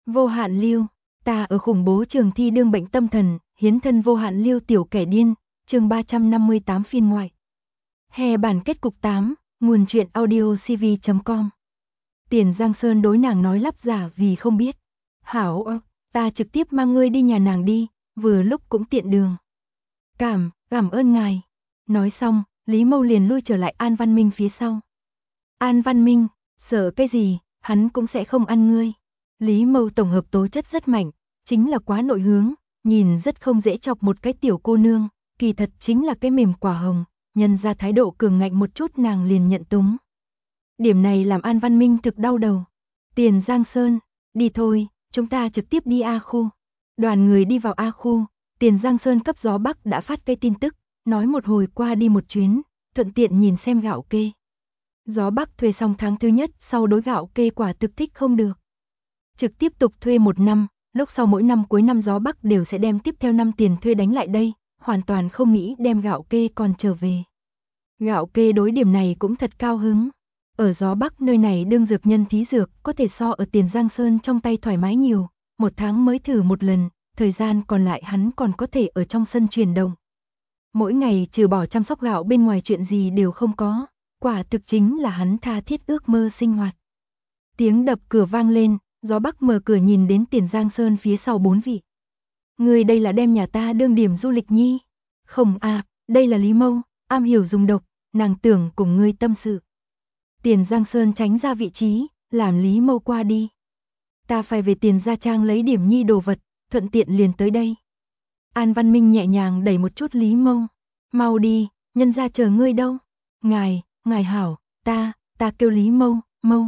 Vô hạn lưu, ta ở khủng bố trường thi đương bệnh tâm thần, hiến thân vô hạn lưu tiểu kẻ điên, chương 358 phiên ngoại. Hè bản kết cục 8, nguồn truyện audio cv.com. Tiền Giang Sơn đối nàng nói lắp giả vì không biết. Hảo, ta trực tiếp mang ngươi đi nhà nàng đi, vừa lúc cũng tiện đường. Cảm ơn ngài. Nói xong, Lý Mâu liền lui trở lại An Văn Minh phía sau. An Văn Minh, sợ cái gì, hắn cũng sẽ không ăn ngươi. Lý Mâu tổng hợp tố chất rất mạnh, chính là quá nội hướng, nhìn rất không dễ chọc một cái tiểu cô nương, kỳ thật chính là cái mềm quả hồng, nhân ra thái độ cường ngạnh một chút nàng liền nhận túng. Điểm này làm An Văn Minh thực đau đầu. Tiền Giang Sơn, đi thôi, chúng ta trực tiếp đi A khu. Đoàn người đi vào A khu, Tiền Giang Sơn cấp gió Bắc đã phát cái tin tức, nói một hồi qua đi một chuyến, thuận tiện nhìn xem gạo kê. Gió Bắc thuê xong tháng thứ nhất, sau đối gạo kê quả thực thích không được. Trực tiếp tục thuê 1 năm, lúc sau mỗi năm cuối năm gió Bắc đều sẽ đem tiếp theo năm tiền thuê đánh lại đây, hoàn toàn không nghĩ đem gạo kê còn trở về. Gạo kê đối điểm này cũng thật cao hứng. Ở gió Bắc nơi này đương dược nhân thí dược có thể so ở Tiền Giang Sơn trong tay thoải mái nhiều, 1 tháng mới thử một lần, thời gian còn lại hắn còn có thể ở trong sân chuyển động. Mỗi ngày trừ bỏ chăm sóc gạo bên ngoài chuyện gì đều không có, quả thực chính là hắn tha thiết ước mơ sinh hoạt. Tiếng đập cửa vang lên, gió Bắc mở cửa nhìn đến Tiền Giang Sơn phía sau 4 vị. Người đây là đem nhà ta đương điểm du lịch nhi. Không đây là Lý Mâu, am hiểu dùng độc, nàng tưởng cùng ngươi tâm sự. Tiền Giang Sơn tránh ra vị trí, làm Lý Mâu qua đi. Ta phải về Tiền Gia Trang lấy điểm nhi đồ vật, thuận tiện liền tới đây. An Văn Minh nhẹ nhàng đẩy một chút Lý Mâu. Mau đi, nhân gia chờ ngươi đâu. Ngài hảo, ta kêu Lý Mâu.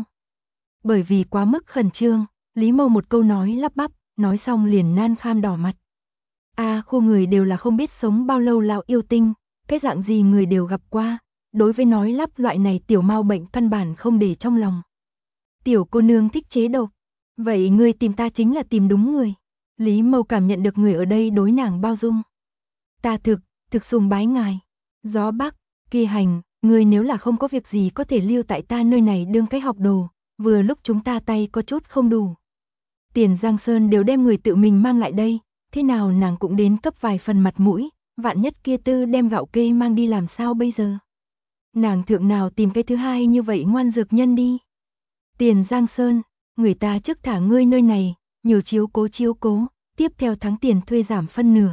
Bởi vì quá mức khẩn trương, Lý Mâu một câu nói lắp bắp, nói xong liền nan kham đỏ mặt. Khu người đều là không biết sống bao lâu lão yêu tinh, cái dạng gì người đều gặp qua, đối với nói lắp loại này tiểu mau bệnh căn bản không để trong lòng. Tiểu cô nương thích chế độc, vậy ngươi tìm ta chính là tìm đúng người. Lý Mâu cảm nhận được người ở đây đối nàng bao dung. Ta thực sùng bái ngài. Gió Bắc, Kỳ Hành, ngươi nếu là không có việc gì có thể lưu tại ta nơi này đương cái học đồ, vừa lúc chúng ta tay có chút không đủ. Tiền Giang Sơn đều đem người tự mình mang lại đây, thế nào nàng cũng đến cấp vài phần mặt mũi, vạn nhất kia tư đem gạo kê mang đi làm sao bây giờ. Nàng thượng nào tìm cái thứ hai như vậy ngoan dược nhân đi. Tiền Giang Sơn, người ta trước thả ngươi nơi này, nhiều chiếu cố, tiếp theo tháng tiền thuê giảm phân nửa.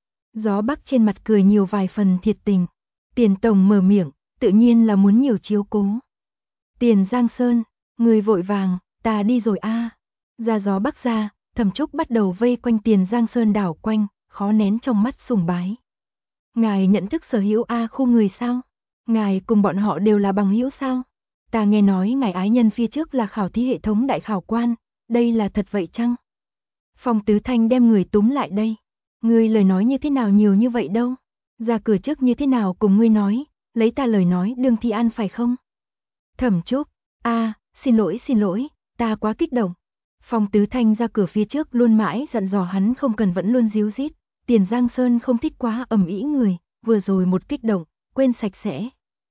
Gió Bắc trên mặt cười nhiều vài phần thiệt tình. Tiền Tổng mở miệng, tự nhiên là muốn nhiều chiếu cố. Tiền Giang Sơn, người vội vàng, ta đi rồi Ra Gió Bắc ra, Thẩm Trúc bắt đầu vây quanh Tiền Giang Sơn đảo quanh, khó nén trong mắt sùng bái. Ngài nhận thức sở hữu khu người sao? Ngài cùng bọn họ đều là bằng hữu sao? Ta nghe nói ngài ái nhân phía trước là khảo thí hệ thống đại khảo quan, đây là thật vậy chăng? Phong Tứ Thanh đem người túm lại đây. Ngươi lời nói như thế nào nhiều như vậy đâu? Ra cửa trước như thế nào cùng ngươi nói, lấy ta lời nói đương thi an phải không? Thẩm Trúc, xin lỗi, ta quá kích động. Phong Tứ Thanh ra cửa phía trước luôn mãi dặn dò hắn không cần vẫn luôn díu dít, Tiền Giang Sơn không thích quá ầm ĩ người, vừa rồi một kích động, quên sạch sẽ.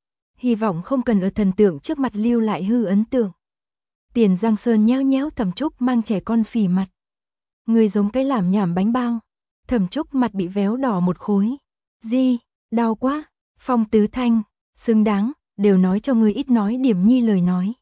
Hy vọng không cần ở thần tượng trước mặt lưu lại hư ấn tượng. Tiền Giang Sơn nhéo nhéo Thẩm Trúc mang trẻ con phì mặt. Người giống cái làm nhảm bánh bao. Thẩm Trúc mặt bị véo đỏ một khối. Di, đau quá. Phong Tứ Thanh, xứng đáng, đều nói cho người ít nói điểm nhi lời nói.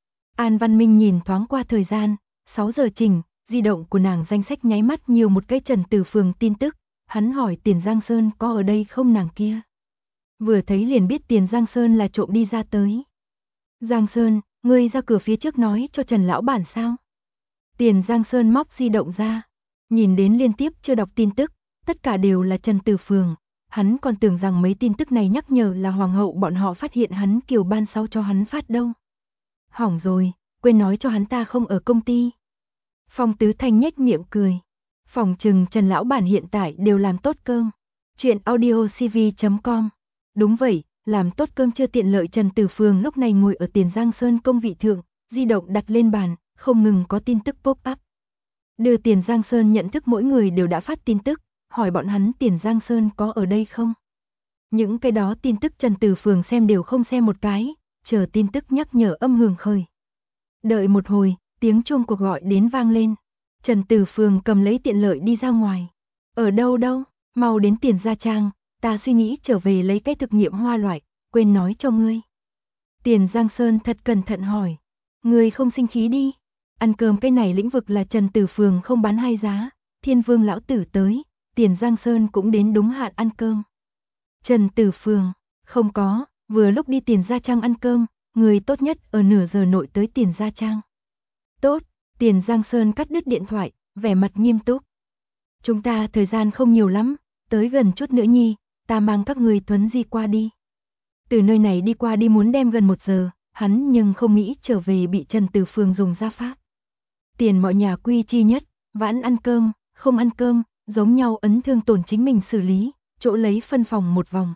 An Văn Minh nhìn thoáng qua thời gian, 6 giờ chỉnh, di động của nàng danh sách nháy mắt nhiều một cái Trần Từ Phường tin tức, hắn hỏi Tiền Giang Sơn có ở đây không nàng kia. Vừa thấy liền biết Tiền Giang Sơn là trộm đi ra tới. Giang Sơn, ngươi ra cửa phía trước nói cho Trần lão bản sao? Tiền Giang Sơn móc di động ra, nhìn đến liên tiếp chưa đọc tin tức, tất cả đều là Trần Từ Phường, hắn còn tưởng rằng mấy tin tức này nhắc nhở là hoàng hậu bọn họ phát hiện hắn kiều ban sau cho hắn phát đâu. Hỏng rồi, quên nói cho hắn ta không ở công ty. Phong Tứ Thanh nhếch miệng cười. Phòng trừng Trần lão bản hiện tại đều làm tốt cơm. Chuyện audio cv.com. Đúng vậy, làm tốt cơm chưa tiện lợi. Trần Từ Phường lúc này ngồi ở Tiền Giang Sơn công vị thượng, di động đặt lên bàn, không ngừng có tin tức pop up. Đưa Tiền Giang Sơn nhận thức mỗi người đều đã phát tin tức, hỏi bọn hắn Tiền Giang Sơn có ở đây không. Những cái đó tin tức Trần Từ Phường xem đều không xem một cái, chờ tin tức nhắc nhở âm hưởng khởi. Đợi một hồi, tiếng chuông cuộc gọi đến vang lên. Trần Tử Phường cầm lấy tiện lợi đi ra ngoài. Ở đâu đâu, mau đến Tiền Gia Trang, ta suy nghĩ trở về lấy cái thực nghiệm hoa loại, quên nói cho ngươi. Tiền Giang Sơn thật cẩn thận hỏi, ngươi không sinh khí đi, ăn cơm cái này lĩnh vực là Trần Tử Phường không bán hai giá, Thiên Vương lão tử tới, Tiền Giang Sơn cũng đến đúng hạn ăn cơm. Trần Tử Phường, không có, vừa lúc đi Tiền Gia Trang ăn cơm, người tốt nhất ở nửa giờ nội tới Tiền Gia Trang. Tốt, Tiền Giang Sơn cắt đứt điện thoại, vẻ mặt nghiêm túc. Chúng ta thời gian không nhiều lắm, tới gần chút nữa nhi, ta mang các người thuấn di qua đi. Từ nơi này đi qua đi muốn đem gần 1 giờ, hắn nhưng không nghĩ trở về bị Trần Tử Phường dùng ra pháp. Tiền mọi nhà quy chi nhất, vãn ăn cơm, không ăn cơm, giống nhau ấn thương tổn chính mình xử lý, chỗ lấy phân phòng một vòng.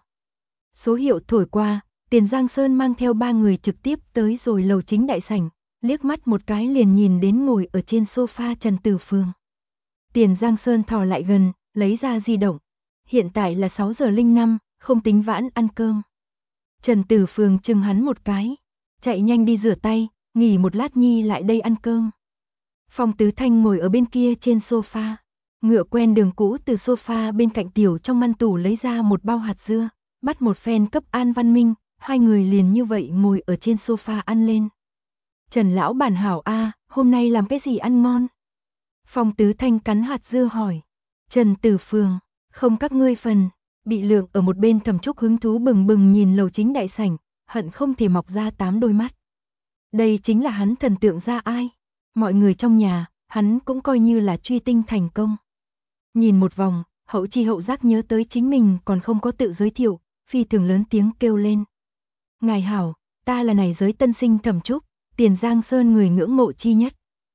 Số hiệu thổi qua, Tiền Giang Sơn mang theo 3 người trực tiếp tới rồi lầu chính đại sảnh, liếc mắt một cái liền nhìn đến ngồi ở trên sofa Trần Tử Phường. Tiền Giang Sơn thò lại gần, lấy ra di động. Hiện tại là 6 giờ 05, không tính vãn ăn cơm. Trần Tử Phường chừng hắn một cái, chạy nhanh đi rửa tay, nghỉ một lát nhi lại đây ăn cơm. Phong Tứ Thanh ngồi ở bên kia trên sofa, ngựa quen đường cũ từ sofa bên cạnh tiểu trong ngăn tủ lấy ra một bao hạt dưa, bắt một phen cấp An Văn Minh, hai người liền như vậy ngồi ở trên sofa ăn lên. Trần lão bản hảo a, hôm nay làm cái gì ăn ngon? Phong Tứ Thanh cắn hạt dưa hỏi. Trần Tử Phường, không các ngươi phần, bị lượng ở một bên Thẩm Trúc hứng thú bừng bừng nhìn lầu chính đại sảnh, hận không thể mọc ra 8 đôi mắt. Đây chính là hắn thần tượng ra ai? Mọi người trong nhà, hắn cũng coi như là truy tinh thành công. Nhìn một vòng, hậu chi hậu giác nhớ tới chính mình còn không có tự giới thiệu, phi thường lớn tiếng kêu lên. Ngài hảo, ta là này giới tân sinh Thẩm Trúc, Tiền Giang Sơn người ngưỡng mộ chi nhất.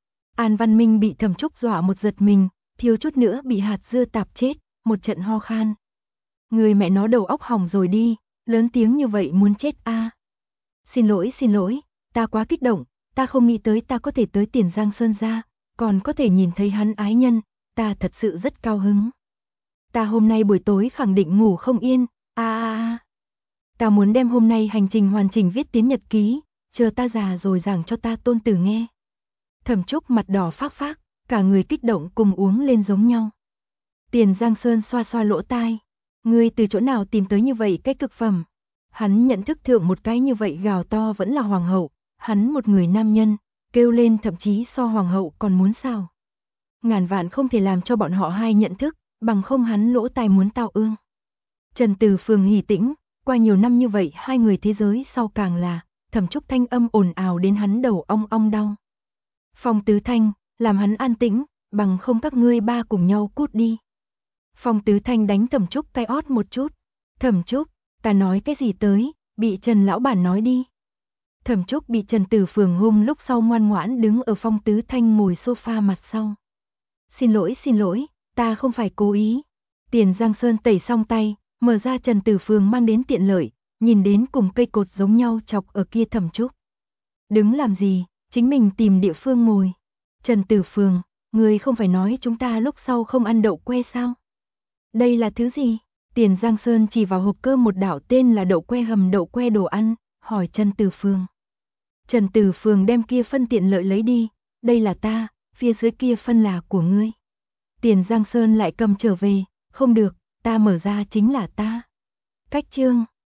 An Văn Minh bị Thẩm Trúc dọa một giật mình, thiếu chút nữa bị hạt dưa tạp chết, một trận ho khan. Người mẹ nó đầu óc hỏng rồi đi, lớn tiếng như vậy muốn chết a. Xin lỗi, ta quá kích động, ta không nghĩ tới ta có thể tới Tiền Giang Sơn ra, còn có thể nhìn thấy hắn ái nhân, ta thật sự rất cao hứng. Ta hôm nay buổi tối khẳng định ngủ không yên, ta muốn đem hôm nay hành trình hoàn chỉnh viết tiến nhật ký, chờ ta già rồi giảng cho ta tôn tử nghe. Thẩm Trúc mặt đỏ phác phác, cả người kích động cùng uống lên giống nhau. Tiền Giang Sơn xoa xoa lỗ tai, ngươi từ chỗ nào tìm tới như vậy cái cực phẩm? Hắn nhận thức thượng một cái như vậy gào to vẫn là hoàng hậu, hắn một người nam nhân, kêu lên thậm chí so hoàng hậu còn muốn sao. Ngàn vạn không thể làm cho bọn họ hai nhận thức, bằng không hắn lỗ tai muốn tao ương. Trần Tử Phường hỉ tĩnh, qua nhiều năm như vậy hai người thế giới sau càng là, Thẩm Trúc thanh âm ồn ào đến hắn đầu ong ong đau. Phong Tứ Thanh, làm hắn an tĩnh, bằng không các ngươi ba cùng nhau cút đi. Phong Tứ Thanh đánh Thẩm Trúc cái ót một chút. Thẩm Trúc, ta nói cái gì tới, bị Trần lão bản nói đi. Thẩm Trúc bị Trần Tử Phường hung lúc sau ngoan ngoãn đứng ở Phong Tứ Thanh ngồi sofa mặt sau. Xin lỗi, ta không phải cố ý. Tiền Giang Sơn tẩy xong tay, mở ra Trần Tử Phường mang đến tiện lợi, nhìn đến cùng cây cột giống nhau chọc ở kia Thẩm Trúc. Đứng làm gì, chính mình tìm địa phương ngồi. Trần Tử Phường, người không phải nói chúng ta lúc sau không ăn đậu que sao? Đây là thứ gì? Tiền Giang Sơn chỉ vào hộp cơm một đạo tên là đậu que hầm đậu que đồ ăn, hỏi Trần Tử Phường. Trần Tử Phường đem kia phân tiện lợi lấy đi, đây là ta, phía dưới kia phân là của ngươi. Tiền Giang Sơn lại cầm trở về, không được, ta mở ra chính là ta. Cách chương